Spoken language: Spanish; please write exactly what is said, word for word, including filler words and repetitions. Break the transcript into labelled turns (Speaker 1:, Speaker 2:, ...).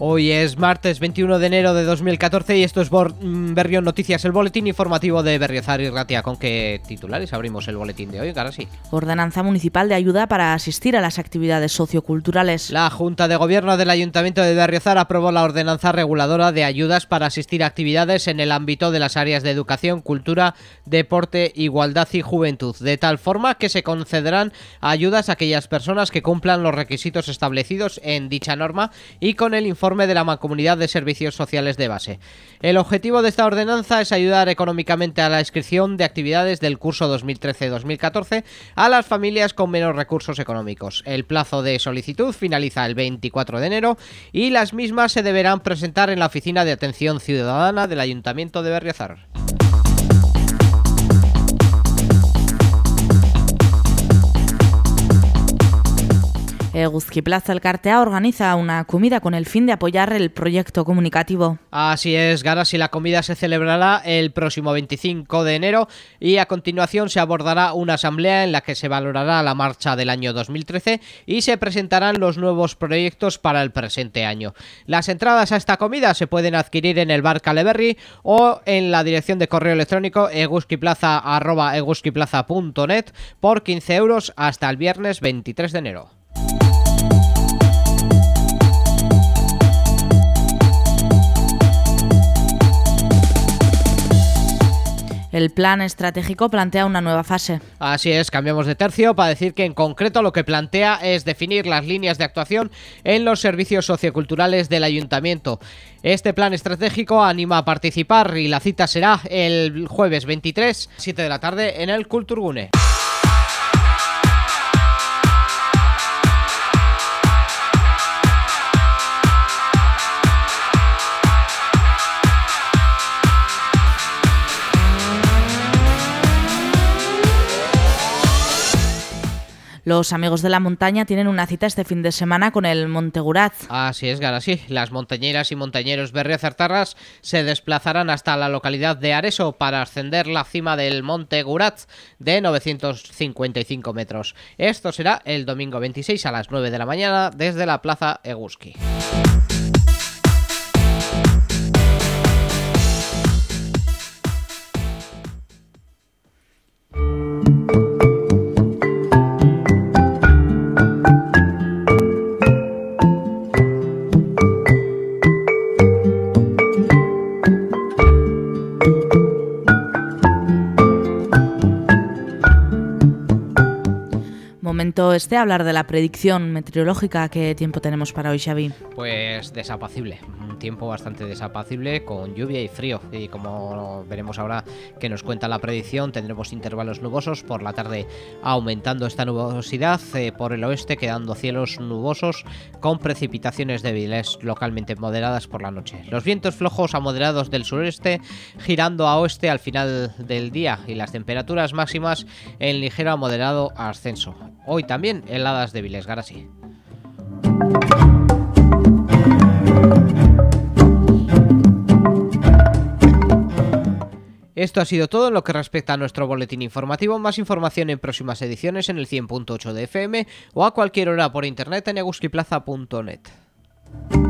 Speaker 1: Hoy es martes veintiuno de enero de dos mil catorce y esto es Bor- Berrión Noticias, el boletín informativo de Berriozar y Ratia. ¿Con qué titulares abrimos el boletín de hoy? Ahora sí.
Speaker 2: Ordenanza municipal de ayuda para asistir a las actividades socioculturales.
Speaker 1: La Junta de Gobierno del Ayuntamiento de Berriozar aprobó la ordenanza reguladora de ayudas para asistir a actividades en el ámbito de las áreas de educación, cultura, deporte, igualdad y juventud, de tal forma que se concederán ayudas a aquellas personas que cumplan los requisitos establecidos en dicha norma y con el informe de la Mancomunidad de Servicios Sociales de Base. El objetivo de esta ordenanza es ayudar económicamente a la inscripción de actividades del curso dos mil trece dos mil catorce a las familias con menos recursos económicos. El plazo de solicitud finaliza el veinticuatro de enero y las mismas se deberán presentar en la Oficina de Atención Ciudadana del Ayuntamiento de Berriozar.
Speaker 2: Eguzki Plaza Elkartea organiza una comida con el fin de apoyar el proyecto comunicativo.
Speaker 1: Así es, Garas, y la comida se celebrará el próximo veinticinco de enero y a continuación se abordará una asamblea en la que se valorará la marcha del año dos mil trece y se presentarán los nuevos proyectos para el presente año. Las entradas a esta comida se pueden adquirir en el bar Caleberry o en la dirección de correo electrónico eguzkiplaza arroba eguzkiplaza punto net por quince euros hasta el viernes veintitrés de enero.
Speaker 2: El plan estratégico plantea una nueva fase.
Speaker 1: Así es, cambiamos de tercio para decir que en concreto lo que plantea es definir las líneas de actuación en los servicios socioculturales del ayuntamiento. Este plan estratégico anima a participar y la cita será el jueves veintitrés, siete de la tarde en el Kulturgune.
Speaker 2: Los amigos de la montaña tienen una cita este fin de semana con el Monte Guratz.
Speaker 1: Así es, Gara, sí. Las montañeras y montañeros berriozartarras se desplazarán hasta la localidad de Areso para ascender la cima del Monte Guratz de novecientos cincuenta y cinco metros. Esto será el domingo veintiséis a las nueve de la mañana desde la Plaza Eguzki.
Speaker 2: Momento este hablar de la predicción meteorológica. ¿Qué tiempo tenemos para hoy, Xavi?
Speaker 1: Pues desapacible, un tiempo bastante desapacible con lluvia y frío, y como veremos ahora que nos cuenta la predicción, tendremos intervalos nubosos, por la tarde aumentando esta nubosidad, eh, por el oeste quedando cielos nubosos con precipitaciones débiles localmente moderadas por la noche. Los vientos flojos a moderados del sureste girando a oeste al final del día y las temperaturas máximas en ligero a moderado ascenso. Hoy también heladas débiles, Garasi. Esto ha sido todo en lo que respecta a nuestro boletín informativo. Más información en próximas ediciones en el cien punto ocho de F M o a cualquier hora por internet en eguzkiplaza punto net.